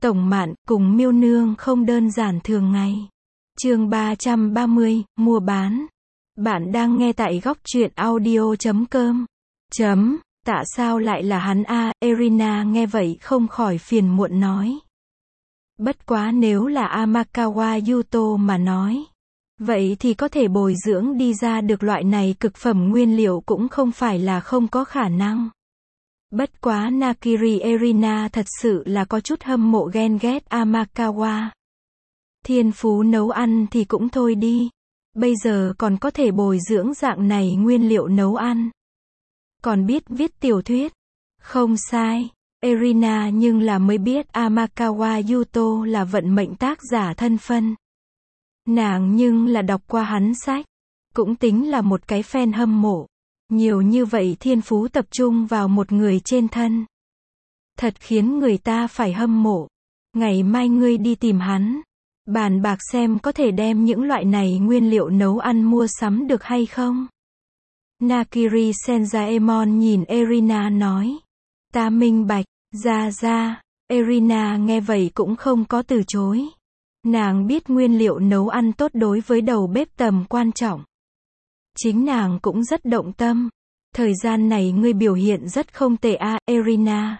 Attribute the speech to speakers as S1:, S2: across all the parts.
S1: Tổng Mạn cùng Miêu Nương không đơn giản thường ngày. Chương 330, mua bán. Bạn đang nghe tại góc truyện audio.com. Tại sao lại là hắn a? Erina nghe vậy không khỏi phiền muộn nói. Bất quá nếu là Amakawa Yuto mà nói, vậy thì có thể bồi dưỡng đi ra được loại này cực phẩm nguyên liệu cũng không phải là không có khả năng. Bất quá Nakiri Erina thật sự là có chút hâm mộ ghen ghét Amakawa. Thiên phú nấu ăn thì cũng thôi đi. Bây giờ còn có thể bồi dưỡng dạng này nguyên liệu nấu ăn. Còn biết viết tiểu thuyết. Không sai. Erina nhưng là mới biết Amakawa Yuto là vận mệnh tác giả thân phân. Nàng nhưng là đọc qua hắn sách. Cũng tính là một cái fan hâm mộ. Nhiều như vậy thiên phú tập trung vào một người trên thân. Thật khiến người ta phải hâm mộ. Ngày mai ngươi đi tìm hắn. Bàn bạc xem có thể đem những loại này nguyên liệu nấu ăn mua sắm được hay không. Nakiri Senjaemon nhìn Erina nói. Ta minh bạch, ra. Erina nghe vậy cũng không có từ chối. Nàng biết nguyên liệu nấu ăn tốt đối với đầu bếp tầm quan trọng. Chính nàng cũng rất động tâm. Thời gian này ngươi biểu hiện rất không tệ a, Erina.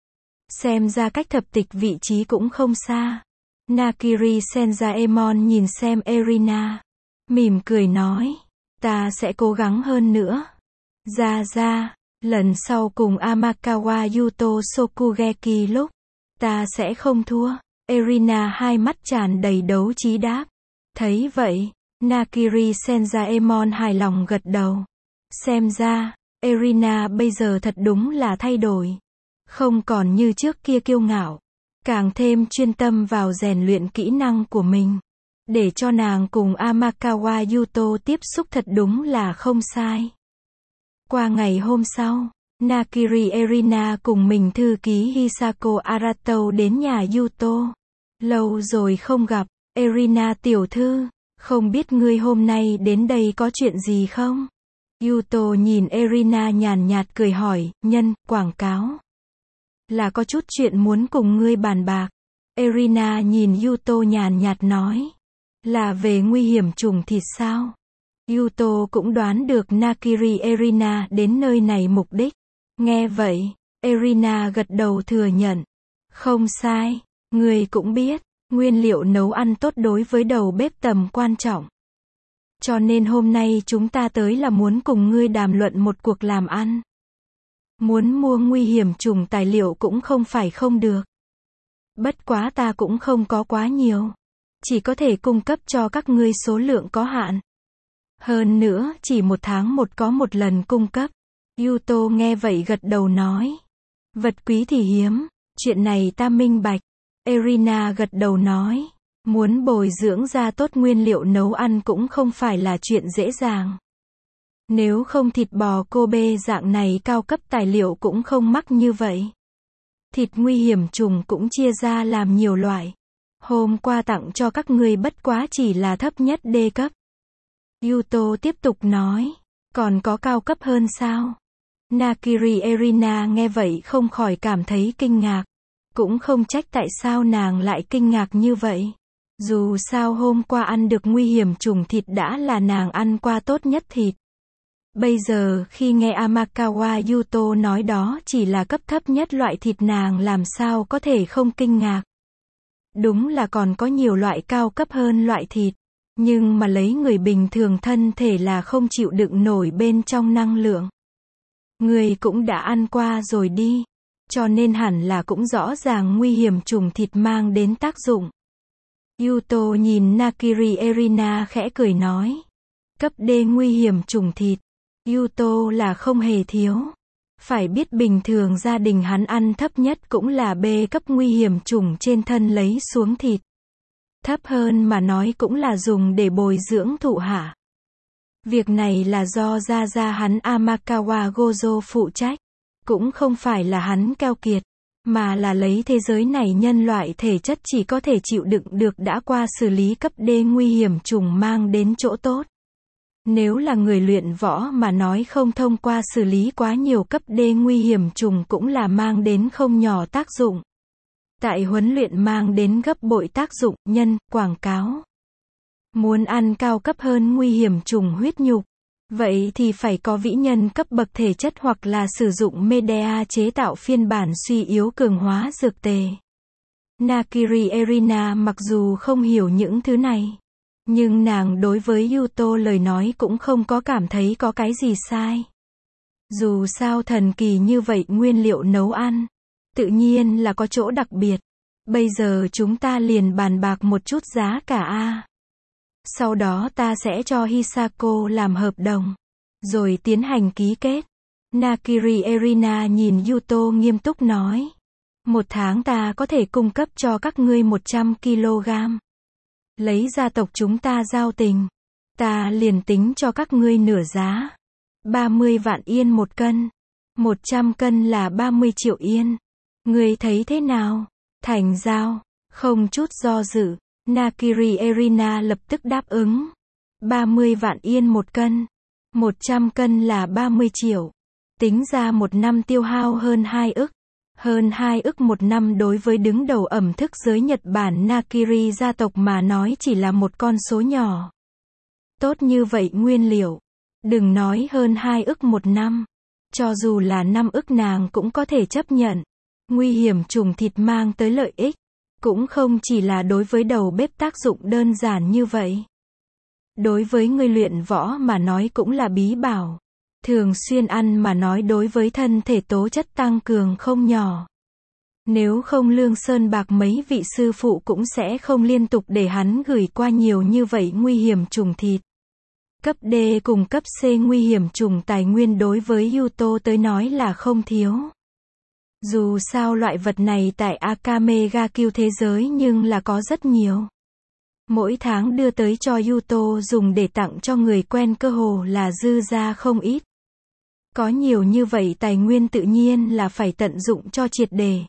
S1: Xem ra cách thập tịch vị trí cũng không xa. Nakiri Senjaemon nhìn xem Erina. Mỉm cười nói. Ta sẽ cố gắng hơn nữa. Ra. Lần sau cùng Amakawa Yuto Sokugeki lúc. Ta sẽ không thua. Erina hai mắt tràn đầy đấu trí đáp. Thấy vậy. Nakiri Senjaemon hài lòng gật đầu. Xem ra, Erina bây giờ thật đúng là thay đổi. Không còn như trước kia kiêu ngạo. Càng thêm chuyên tâm vào rèn luyện kỹ năng của mình. Để cho nàng cùng Amakawa Yuto tiếp xúc thật đúng là không sai. Qua ngày hôm sau, Nakiri Erina cùng mình thư ký Hisako Arato đến nhà Yuto. Lâu rồi không gặp, Erina tiểu thư. Không biết ngươi hôm nay đến đây có chuyện gì không? Yuto nhìn Erina nhàn nhạt cười hỏi, quảng cáo. Là có chút chuyện muốn cùng ngươi bàn bạc. Erina nhìn Yuto nhàn nhạt nói. Là về nguy hiểm trùng thịt sao? Yuto cũng đoán được Nakiri Erina đến nơi này mục đích. Nghe vậy, Erina gật đầu thừa nhận. Không sai, ngươi cũng biết. Nguyên liệu nấu ăn tốt đối với đầu bếp tầm quan trọng. Cho nên hôm nay chúng ta tới là muốn cùng ngươi đàm luận một cuộc làm ăn. Muốn mua nguy hiểm trùng tài liệu cũng không phải không được. Bất quá ta cũng không có quá nhiều. Chỉ có thể cung cấp cho các ngươi số lượng có hạn. Hơn nữa, chỉ một tháng có một lần cung cấp. Yuto nghe vậy gật đầu nói. Vật quý thì hiếm. Chuyện này ta minh bạch. Erina gật đầu nói, muốn bồi dưỡng ra tốt nguyên liệu nấu ăn cũng không phải là chuyện dễ dàng. Nếu không thịt bò Kobe dạng này cao cấp tài liệu cũng không mắc như vậy. Thịt nguy hiểm trùng cũng chia ra làm nhiều loại. Hôm qua tặng cho các ngươi bất quá chỉ là thấp nhất D cấp. Yuto tiếp tục nói, còn có cao cấp hơn sao? Nakiri Erina nghe vậy không khỏi cảm thấy kinh ngạc. Cũng không trách tại sao nàng lại kinh ngạc như vậy. Dù sao hôm qua ăn được nguy hiểm trùng thịt đã là nàng ăn qua tốt nhất thịt. Bây giờ khi nghe Amakawa Yuto nói đó chỉ là cấp thấp nhất loại thịt nàng làm sao có thể không kinh ngạc. Đúng là còn có nhiều loại cao cấp hơn loại thịt. Nhưng mà lấy người bình thường thân thể là không chịu đựng nổi bên trong năng lượng. Người cũng đã ăn qua rồi đi. Cho nên hẳn là cũng rõ ràng nguy hiểm trùng thịt mang đến tác dụng. Yuto nhìn Nakiri Erina khẽ cười nói. Cấp D nguy hiểm trùng thịt. Yuto là không hề thiếu. Phải biết bình thường gia đình hắn ăn thấp nhất cũng là B cấp nguy hiểm trùng trên thân lấy xuống thịt. Thấp hơn mà nói cũng là dùng để bồi dưỡng thụ hạ. Việc này là do gia hắn Amakawa Gojo phụ trách. Cũng không phải là hắn keo kiệt, mà là lấy thế giới này nhân loại thể chất chỉ có thể chịu đựng được đã qua xử lý cấp D nguy hiểm trùng mang đến chỗ tốt. Nếu là người luyện võ mà nói không thông qua xử lý quá nhiều cấp D nguy hiểm trùng cũng là mang đến không nhỏ tác dụng. Tại huấn luyện mang đến gấp bội tác dụng, nhân, quảng cáo. Muốn ăn cao cấp hơn nguy hiểm trùng huyết nhục. Vậy thì phải có vĩ nhân cấp bậc thể chất hoặc là sử dụng media chế tạo phiên bản suy yếu cường hóa dược tề. Nakiri Erina mặc dù không hiểu những thứ này, nhưng nàng đối với Yuto lời nói cũng không có cảm thấy có cái gì sai. Dù sao thần kỳ như vậy nguyên liệu nấu ăn, tự nhiên là có chỗ đặc biệt. Bây giờ chúng ta liền bàn bạc một chút giá cả a. Sau đó ta sẽ cho Hisako làm hợp đồng, rồi tiến hành ký kết. Nakiri Erina nhìn Yuto nghiêm túc nói. 1 tháng ta có thể cung cấp cho các ngươi 100 kg. Lấy gia tộc chúng ta giao tình, ta liền tính cho các ngươi nửa giá. 30 vạn yên 1 cân. 100 cân là 30 triệu yên. Ngươi thấy thế nào? Thành giao. Không chút do dự, Nakiri Erina lập tức đáp ứng. 30 vạn yên 1 cân. 100 cân là 30 triệu. Tính ra 1 năm tiêu hao hơn 2 ức. Hơn 2 ức 1 năm đối với đứng đầu ẩm thức giới Nhật Bản Nakiri gia tộc mà nói chỉ là một con số nhỏ. Tốt như vậy nguyên liệu. Đừng nói hơn 2 ức 1 năm. Cho dù là 5 ức nàng cũng có thể chấp nhận. Nguy hiểm trùng thịt mang tới lợi ích. Cũng không chỉ là đối với đầu bếp tác dụng đơn giản như vậy. Đối với người luyện võ mà nói cũng là bí bảo. Thường xuyên ăn mà nói đối với thân thể tố chất tăng cường không nhỏ. Nếu không Lương Sơn Bạc mấy vị sư phụ cũng sẽ không liên tục để hắn gửi qua nhiều như vậy nguy hiểm trùng thịt. Cấp D cùng cấp C nguy hiểm trùng tài nguyên đối với Yuto tới nói là không thiếu. Dù sao loại vật này tại Akamegakyo thế giới nhưng là có rất nhiều. Mỗi tháng đưa tới cho Yuto dùng để tặng cho người quen cơ hồ là dư ra không ít. Có nhiều như vậy tài nguyên tự nhiên là phải tận dụng cho triệt để.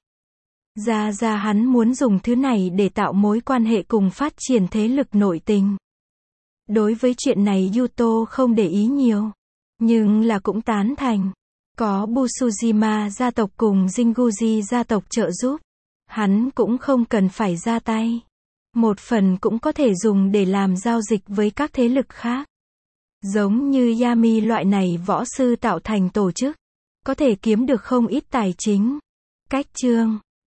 S1: Ra hắn muốn dùng thứ này để tạo mối quan hệ cùng phát triển thế lực nội tình. Đối với chuyện này Yuto không để ý nhiều, nhưng là cũng tán thành. Có Busujima gia tộc cùng Jinguji gia tộc trợ giúp, hắn cũng không cần phải ra tay. Một phần cũng có thể dùng để làm giao dịch với các thế lực khác. Giống như Yami loại này võ sư tạo thành tổ chức, có thể kiếm được không ít tài chính. Cách chương